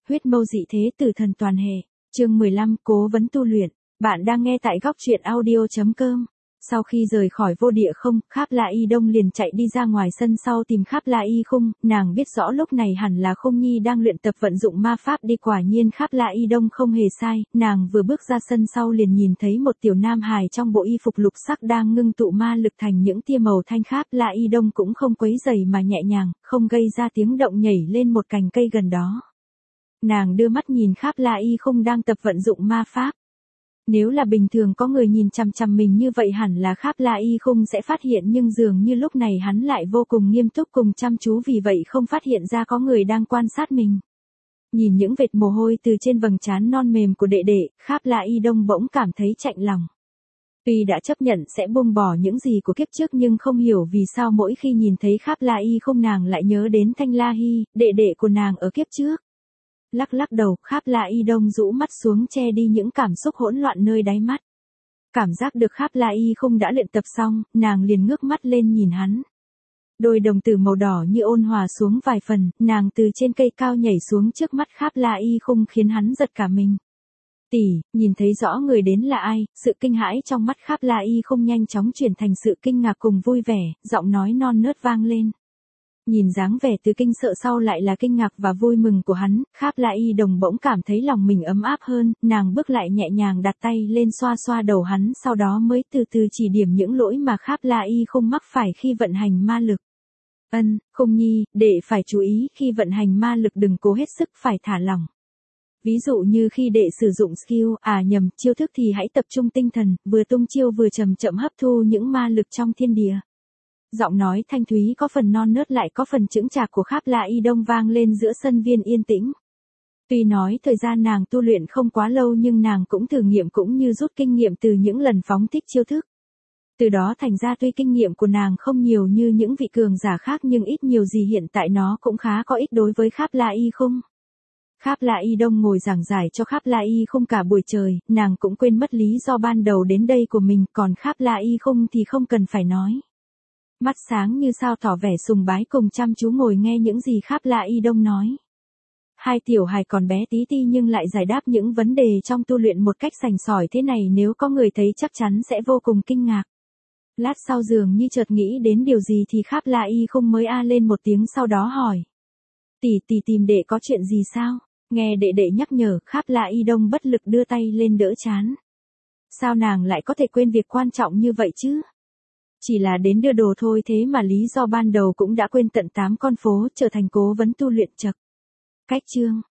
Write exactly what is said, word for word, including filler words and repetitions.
Huyết mâu dị thế tử thần toàn hệ. Chương mười lăm, cố vấn tu luyện. Bạn đang nghe tại góc truyện audio chấm com. Sau khi rời khỏi vô địa không, Kháp La Y Đông liền chạy đi ra ngoài sân sau tìm Kháp La Y Khung, nàng biết rõ lúc này hẳn là Khung Nhi đang luyện tập vận dụng ma pháp đi, quả nhiên Kháp La Y Đông không hề sai, nàng vừa bước ra sân sau liền nhìn thấy một tiểu nam hài trong bộ y phục lục sắc đang ngưng tụ ma lực thành những tia màu thanh. Kháp La Y Đông cũng không quấy rầy mà nhẹ nhàng, không gây ra tiếng động nhảy lên một cành cây gần đó. Nàng đưa mắt nhìn Kháp La Y Khung đang tập vận dụng ma pháp. Nếu là bình thường có người nhìn chằm chằm mình như vậy hẳn là Kháp La Y Khung sẽ phát hiện, nhưng dường như lúc này hắn lại vô cùng nghiêm túc cùng chăm chú, vì vậy không phát hiện ra có người đang quan sát mình. Nhìn những vệt mồ hôi từ trên vầng trán non mềm của đệ đệ, Kháp La Y Đông bỗng cảm thấy chạnh lòng. Tuy đã chấp nhận sẽ buông bỏ những gì của kiếp trước nhưng không hiểu vì sao mỗi khi nhìn thấy Kháp La Y Khung nàng lại nhớ đến Thanh La Hi, đệ đệ của nàng ở kiếp trước. Lắc lắc đầu, Kháp La Y Đông rũ mắt xuống che đi những cảm xúc hỗn loạn nơi đáy mắt. Cảm giác được Kháp La Y Khung đã luyện tập xong, nàng liền ngước mắt lên nhìn hắn. Đôi đồng tử màu đỏ như ôn hòa xuống vài phần, nàng từ trên cây cao nhảy xuống trước mắt Kháp La Y Khung khiến hắn giật cả mình. Tỷ, nhìn thấy rõ người đến là ai, sự kinh hãi trong mắt Kháp La Y Khung nhanh chóng chuyển thành sự kinh ngạc cùng vui vẻ, giọng nói non nớt vang lên. Nhìn dáng vẻ từ kinh sợ sau lại là kinh ngạc và vui mừng của hắn, Kháp La Y Đồng bỗng cảm thấy lòng mình ấm áp hơn, nàng bước lại nhẹ nhàng đặt tay lên xoa xoa đầu hắn, sau đó mới từ từ chỉ điểm những lỗi mà Kháp La Y không mắc phải khi vận hành ma lực. Ân, Khung Nhi, đệ phải chú ý khi vận hành ma lực đừng cố hết sức, phải thả lỏng. Ví dụ như khi đệ sử dụng skill, à nhầm, chiêu thức thì hãy tập trung tinh thần, vừa tung chiêu vừa chậm chậm hấp thu những ma lực trong thiên địa. Giọng nói thanh thúy có phần non nớt lại có phần chững chạc của Kháp La Y Đông vang lên giữa sân viên yên tĩnh. Tuy nói thời gian nàng tu luyện không quá lâu nhưng nàng cũng thử nghiệm cũng như rút kinh nghiệm từ những lần phóng thích chiêu thức. Từ đó thành ra tuy kinh nghiệm của nàng không nhiều như những vị cường giả khác nhưng ít nhiều gì hiện tại nó cũng khá có ích đối với Kháp La Y Khung. Kháp La Y Đông ngồi giảng giải cho Kháp La Y Khung cả buổi trời, nàng cũng quên mất lý do ban đầu đến đây của mình, còn Kháp La Y Khung thì không cần phải nói. Mắt sáng như sao tỏ vẻ sùng bái cùng chăm chú ngồi nghe những gì Kháp La Y Đông nói. Hai tiểu hài còn bé tí ti nhưng lại giải đáp những vấn đề trong tu luyện một cách sành sỏi thế này, nếu có người thấy chắc chắn sẽ vô cùng kinh ngạc. Lát sau dường như chợt nghĩ đến điều gì thì Kháp La Y Khung mới a lên một tiếng, sau đó hỏi. Tỷ tỷ tìm đệ có chuyện gì sao? Nghe đệ đệ nhắc nhở, Kháp La Y Đông bất lực đưa tay lên đỡ trán. Sao nàng lại có thể quên việc quan trọng như vậy chứ? Chỉ là đến đưa đồ thôi, thế mà lý do ban đầu cũng đã quên tận tám con phố, trở thành cố vấn tu luyện chậc. Cách chương.